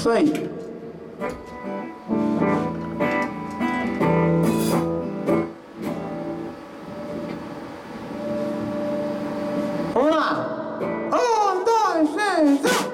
Isso aí. Vamos lá. 1, 2, 3,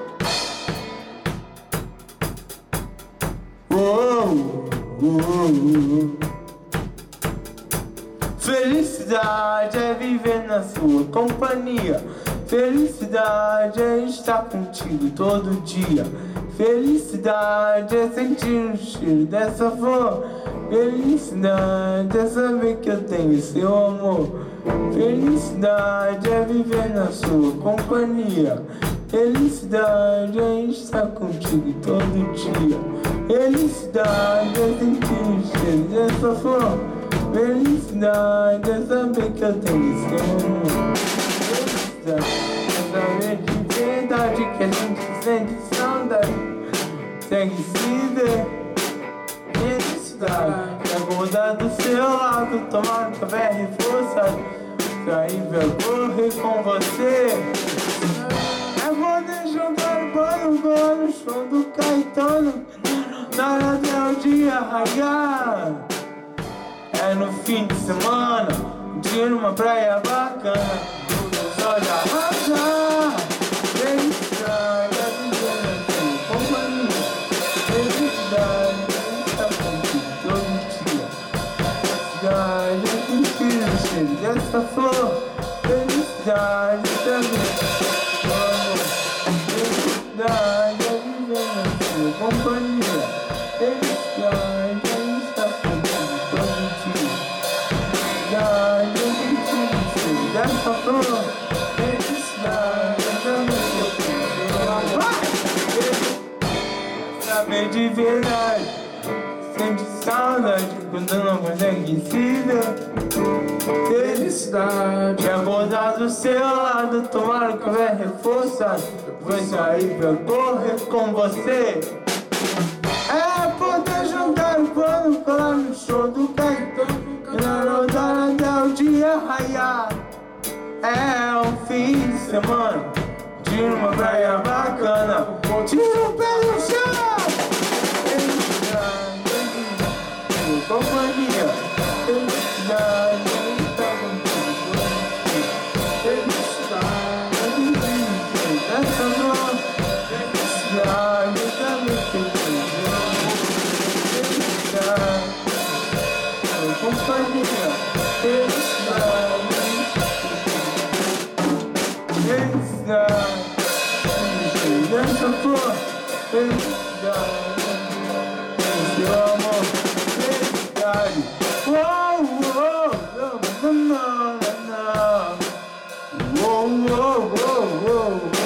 Felicidade é viver na sua companhia. Felicidade é estar contigo todo dia. Felicidade é sentir o cheiro dessa flor. Felicidade é saber que eu tenho seu amor. Felicidade é viver na sua companhia. Felicidade é estar contigo todo dia. Felicidade é sentir o cheiro dessa flor. Felicidade é saber que eu tenho seu amor. Felicidade é saber de verdade que a gente sente saudade. Segue se ver. Felicidade é acordar do seu lado, tomar um café reforçado, sair pra correr com você. É poder jogar bola no show do Caetano, na hora até o dia raiar. É no fim de semana, um dia numa praia bacana, só de arrasar. Felicidade é viver na sua companhia. Felicidade é estar contigo todo dia. Felicidade é sentir o cheiro dessa flor. Felicidade é saber o amor. Felicidade é viver na sua companhia. Felicidade é estar contigo todo dia. Felicidade é sentir o cheiro dessa flor. Felicidade é saber o amor. Saber de verdade, sente saudade quando não consegue se ver. Felicidade é acordar do seu lado, tomar um café reforçado, depois sair pra correr com você. É poder jogar o pano, colar no show do Caetano, e na rodada até o dia raiar. É um fim de semana, de uma praia bacana, tira o pé no chão. Felicidade é viver sua companhia. Felicidade é estar contigo. Felicidade é viver dessa dor. Felicidade é saber que eu tenho amor. Felicidade é sua companhia. Felicidade dessa flor. Felicidade é seu amor. Felicidade. Uou, uou, não, não, não, não. Uou, uou, uou, uou.